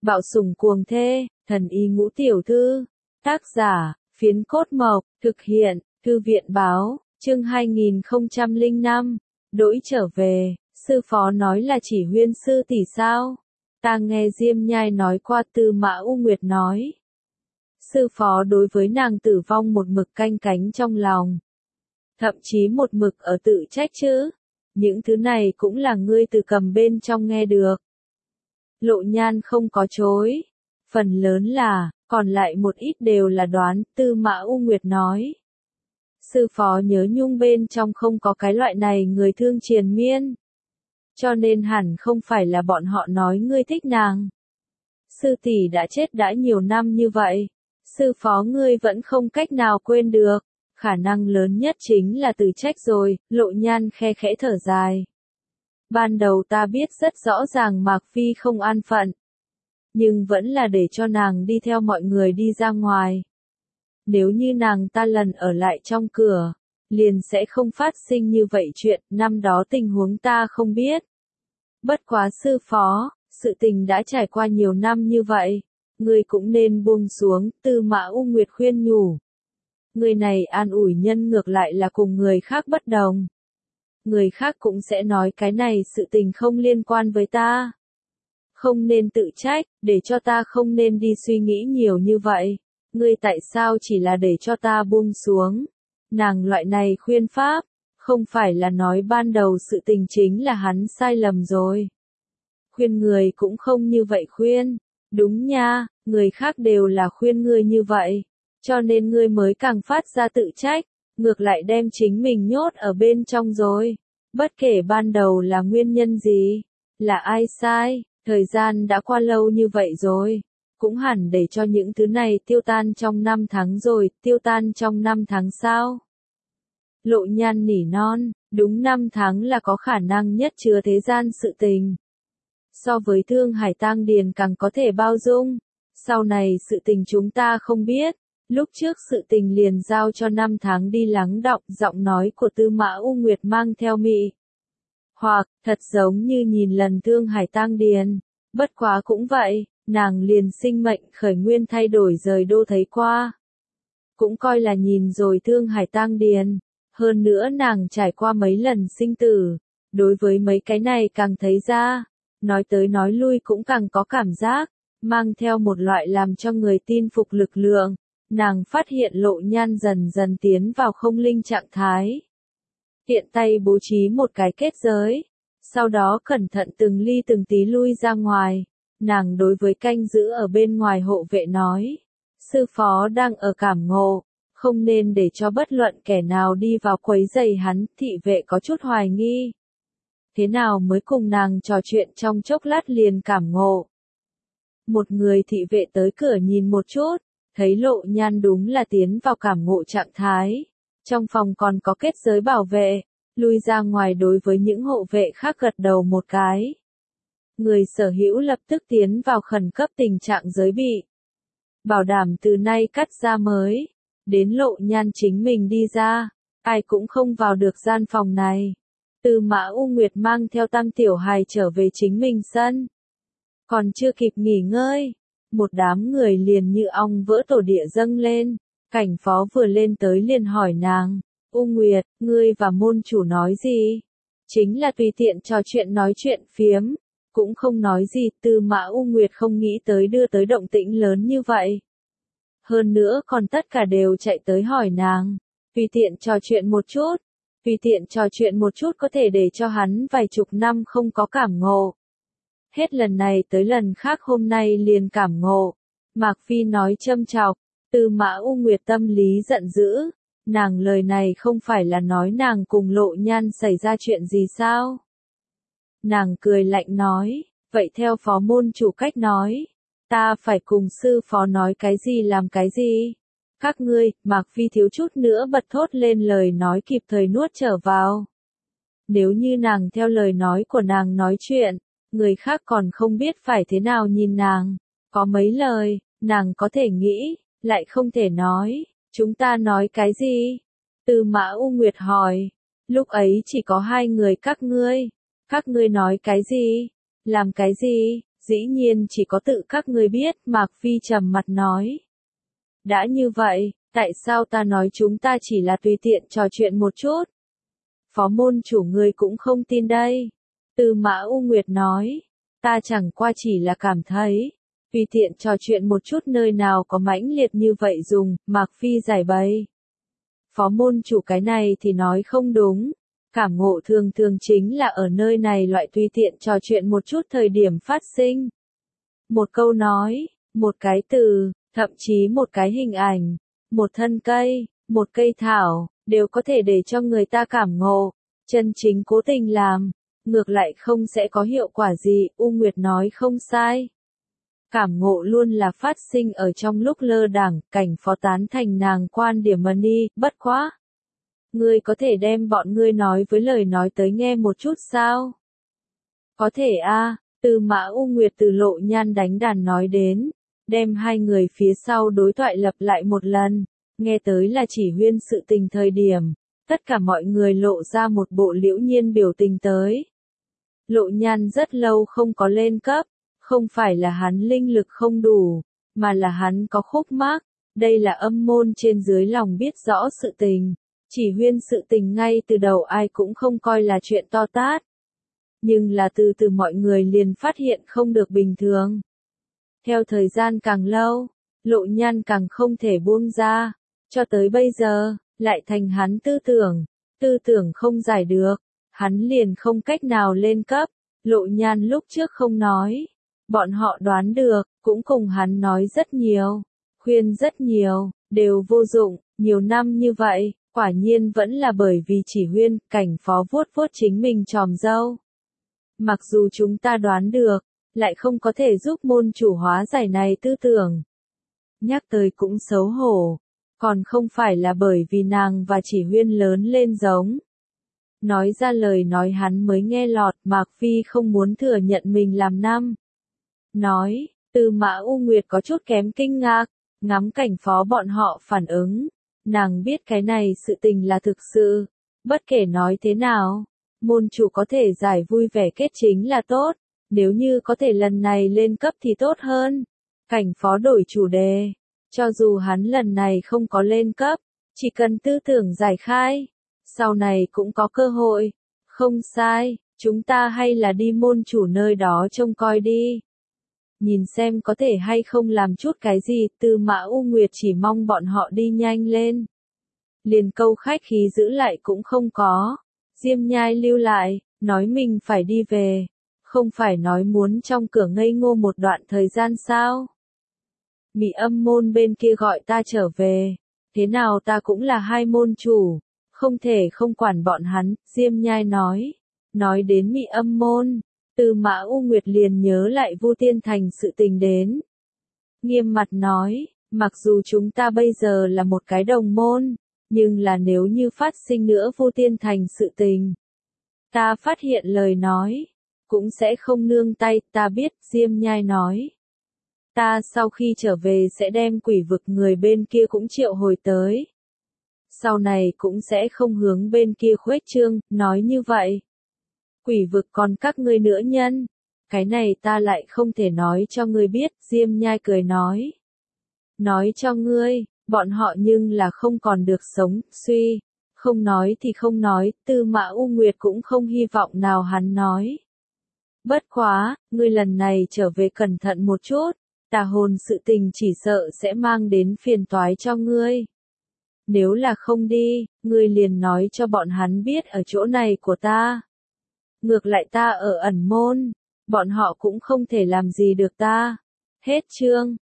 Bạo sủng cuồng thê, thần y ngũ tiểu thư. Tác giả, Phiến Cốt Mộc, thực hiện, Thư viện báo, chương 2005, Đỗi trở về, sư phó nói là chỉ Huyên sư tỷ sao? Ta nghe Diêm Nhai nói qua Tư Mã U Nguyệt nói. Sư phó đối với nàng tử vong một mực canh cánh trong lòng. Thậm chí một mực ở tự trách chứ. Những thứ này cũng là ngươi từ cầm bên trong nghe được. Lộ Nhan không có chối. Phần lớn là, còn lại một ít đều là đoán, Tư Mã U Nguyệt nói. Sư phó nhớ nhung bên trong không có cái loại này người thương triền miên. Cho nên hẳn không phải là bọn họ nói ngươi thích nàng. Sư tỷ đã chết đã nhiều năm như vậy. Sư phó ngươi vẫn không cách nào quên được. Khả năng lớn nhất chính là từ trách rồi, Lộ Nhan khe khẽ thở dài. Ban đầu ta biết rất rõ ràng Mạc Phi không an phận. Nhưng vẫn là để cho nàng đi theo mọi người đi ra ngoài. Nếu như nàng ta lần ở lại trong cửa, liền sẽ không phát sinh như vậy chuyện, năm đó tình huống ta không biết. Bất quá sư phó, sự tình đã trải qua nhiều năm như vậy, ngươi cũng nên buông xuống, Tư Mã U Nguyệt khuyên nhủ. Người này an ủi nhân ngược lại là cùng người khác bất đồng. Người khác cũng sẽ nói cái này sự tình không liên quan với ta. Không nên tự trách, để cho ta không nên đi suy nghĩ nhiều như vậy. Ngươi tại sao chỉ là để cho ta buông xuống? Nàng loại này khuyên pháp, không phải là nói ban đầu sự tình chính là hắn sai lầm rồi. Khuyên người cũng không như vậy khuyên. Đúng nha, người khác đều là khuyên ngươi như vậy. Cho nên ngươi mới càng phát ra tự trách, ngược lại đem chính mình nhốt ở bên trong rồi. Bất kể ban đầu là nguyên nhân gì, là ai sai, thời gian đã qua lâu như vậy rồi. Cũng hẳn để cho những thứ này tiêu tan trong 5 tháng rồi, tiêu tan trong 5 tháng sao? Lộ Nhan nỉ non, đúng 5 tháng là có khả năng nhất chứa thế gian sự tình. So với Thương Hải Tang Điền càng có thể bao dung. Sau này sự tình chúng ta không biết. Lúc trước sự tình liền giao cho 5 tháng đi lắng đọng, giọng nói của Tư Mã U Nguyệt mang theo mị. Hoặc, thật giống như nhìn lần Thương Hải Tang Điền. Bất quá cũng vậy, nàng liền sinh mệnh khởi nguyên thay đổi rời đô thấy qua. Cũng coi là nhìn rồi Thương Hải Tang Điền. Hơn nữa nàng trải qua mấy lần sinh tử. Đối với mấy cái này càng thấy ra. Nói tới nói lui cũng càng có cảm giác. Mang theo một loại làm cho người tin phục lực lượng. Nàng phát hiện Lộ Nhan dần dần tiến vào không linh trạng thái. Tiện tay bố trí một cái kết giới. Sau đó cẩn thận từng ly từng tí lui ra ngoài. Nàng đối với canh giữ ở bên ngoài hộ vệ nói. Sư phó đang ở cảm ngộ. Không nên để cho bất luận kẻ nào đi vào quấy rầy hắn. Thị vệ có chút hoài nghi. Thế nào mới cùng nàng trò chuyện trong chốc lát liền cảm ngộ. Một người thị vệ tới cửa nhìn một chút. Thấy Lộ Nhan đúng là tiến vào cảm ngộ trạng thái. Trong phòng còn có kết giới bảo vệ. Lui ra ngoài đối với những hộ vệ khác gật đầu một cái. Người sở hữu lập tức tiến vào khẩn cấp tình trạng giới bị. Bảo đảm từ nay cắt ra mới. Đến Lộ Nhan chính mình đi ra. Ai cũng không vào được gian phòng này. Tư Mã U Nguyệt mang theo Tam Tiểu Hài trở về chính mình sân. Còn chưa kịp nghỉ ngơi. Một đám người liền như ong vỡ tổ địa dâng lên. Cảnh phó vừa lên tới liền hỏi nàng. U Nguyệt, ngươi và môn chủ nói gì? Chính là tùy tiện trò chuyện nói chuyện phiếm. Cũng không nói gì, Tư Mã U Nguyệt không nghĩ tới đưa tới động tĩnh lớn như vậy. Hơn nữa còn tất cả đều chạy tới hỏi nàng. Tùy tiện trò chuyện một chút. Tùy tiện trò chuyện một chút có thể để cho hắn vài chục năm không có cảm ngộ. Hết lần này tới lần khác hôm nay liền cảm ngộ. Mạc Phi nói châm chọc. Tư Mã U Nguyệt tâm lý giận dữ. Nàng lời này không phải là nói nàng cùng Lộ Nhan xảy ra chuyện gì sao? Nàng cười lạnh nói. Vậy theo phó môn chủ cách nói. Ta phải cùng sư phó nói cái gì làm cái gì? Các ngươi, Mạc Phi thiếu chút nữa bật thốt lên lời nói kịp thời nuốt trở vào. Nếu như nàng theo lời nói của nàng nói chuyện. Người khác còn không biết phải thế nào nhìn nàng. Có mấy lời, nàng có thể nghĩ, lại không thể nói. Chúng ta nói cái gì? Tư Mã U Nguyệt hỏi. Lúc ấy chỉ có 2 người các ngươi. Các ngươi nói cái gì? Làm cái gì? Dĩ nhiên chỉ có tự các ngươi biết, Mạc Phi trầm mặt nói. Đã như vậy, tại sao ta nói chúng ta chỉ là tùy tiện trò chuyện một chút? Phó môn chủ ngươi cũng không tin đây. Tư Mã U Nguyệt nói, ta chẳng qua chỉ là cảm thấy, tùy tiện trò chuyện một chút nơi nào có mãnh liệt như vậy dùng, Mạc Phi giải bày. Phó môn chủ cái này thì nói không đúng. Cảm ngộ thường thường chính là ở nơi này loại tùy tiện trò chuyện một chút thời điểm phát sinh. Một câu nói, một cái từ, thậm chí một cái hình ảnh, một thân cây, một cây thảo, đều có thể để cho người ta cảm ngộ. Chân chính cố tình làm, ngược lại không sẽ có hiệu quả gì, U Nguyệt nói không sai. Cảm ngộ luôn là phát sinh ở trong lúc lơ đãng, Cảnh Phó tán thành nàng quan điểm Mani, bất quá. Ngươi có thể đem bọn ngươi nói với lời nói tới nghe một chút sao? Có thể a. Tư Mã U Nguyệt từ Lộ Nhan đánh đàn nói đến, đem hai người phía sau đối thoại lặp lại một lần, nghe tới là chỉ huyên sự tình thời điểm, tất cả mọi người lộ ra một bộ liễu nhiên biểu tình tới. Lộ Nhan rất lâu không có lên cấp, không phải là hắn linh lực không đủ, mà là hắn có khúc mắc, đây là âm môn trên dưới lòng biết rõ sự tình. Chỉ huyên sự tình ngay từ đầu ai cũng không coi là chuyện to tát. Nhưng là từ từ mọi người liền phát hiện không được bình thường. Theo thời gian càng lâu, Lộ Nhan càng không thể buông ra, cho tới bây giờ, lại thành hắn tư tưởng không giải được, hắn liền không cách nào lên cấp. Lộ Nhan lúc trước không nói, bọn họ đoán được, cũng cùng hắn nói rất nhiều, khuyên rất nhiều, đều vô dụng, nhiều năm như vậy. Quả nhiên vẫn là bởi vì chỉ huyên, Cảnh Phó vuốt vuốt chính mình tròm râu. Mặc dù chúng ta đoán được, lại không có thể giúp môn chủ hóa giải này tư tưởng. Nhắc tới cũng xấu hổ, còn không phải là bởi vì nàng và chỉ huyên lớn lên giống. Nói ra lời nói hắn mới nghe lọt, Mạc Phi không muốn thừa nhận mình làm năm. Nói, Tư Mã U Nguyệt có chút kém kinh ngạc, ngắm Cảnh Phó bọn họ phản ứng. Nàng biết cái này sự tình là thực sự, bất kể nói thế nào, môn chủ có thể giải vui vẻ kết chính là tốt, nếu như có thể lần này lên cấp thì tốt hơn. Cảnh Phó đổi chủ đề, cho dù hắn lần này không có lên cấp, chỉ cần tư tưởng giải khai, sau này cũng có cơ hội. Không sai, chúng ta hay là đi môn chủ nơi đó trông coi đi. Nhìn xem có thể hay không làm chút cái gì, Tư Mã U Nguyệt chỉ mong bọn họ đi nhanh lên. Liền câu khách khí giữ lại cũng không có. Diêm Nhai lưu lại, nói mình phải đi về. Không phải nói muốn trong cửa ngây ngô một đoạn thời gian sao? Mị Âm môn bên kia gọi ta trở về. Thế nào ta cũng là hai môn chủ. Không thể không quản bọn hắn, Diêm Nhai nói. Nói đến Mị Âm môn. Tư Mã U Nguyệt liền nhớ lại Vu Tiên Thành sự tình đến. Nghiêm mặt nói, mặc dù chúng ta bây giờ là một cái đồng môn, nhưng là nếu như phát sinh nữa Vu Tiên Thành sự tình, ta phát hiện lời nói, cũng sẽ không nương tay, ta biết, Diêm Nhai nói. Ta sau khi trở về sẽ đem quỷ vực người bên kia cũng triệu hồi tới. Sau này cũng sẽ không hướng bên kia khuếch trương, nói như vậy. Quỷ vực còn các ngươi nữa nhân. Cái này ta lại không thể nói cho ngươi biết, Diêm Nhai cười nói. Nói cho ngươi, bọn họ nhưng là không còn được sống, suy. Không nói thì không nói, Tư Mã U Nguyệt cũng không hy vọng nào hắn nói. Bất quá, ngươi lần này trở về cẩn thận một chút, tà hồn sự tình chỉ sợ sẽ mang đến phiền toái cho ngươi. Nếu là không đi, ngươi liền nói cho bọn hắn biết ở chỗ này của ta. Ngược lại ta ở ẩn môn, bọn họ cũng không thể làm gì được ta. Hết chương.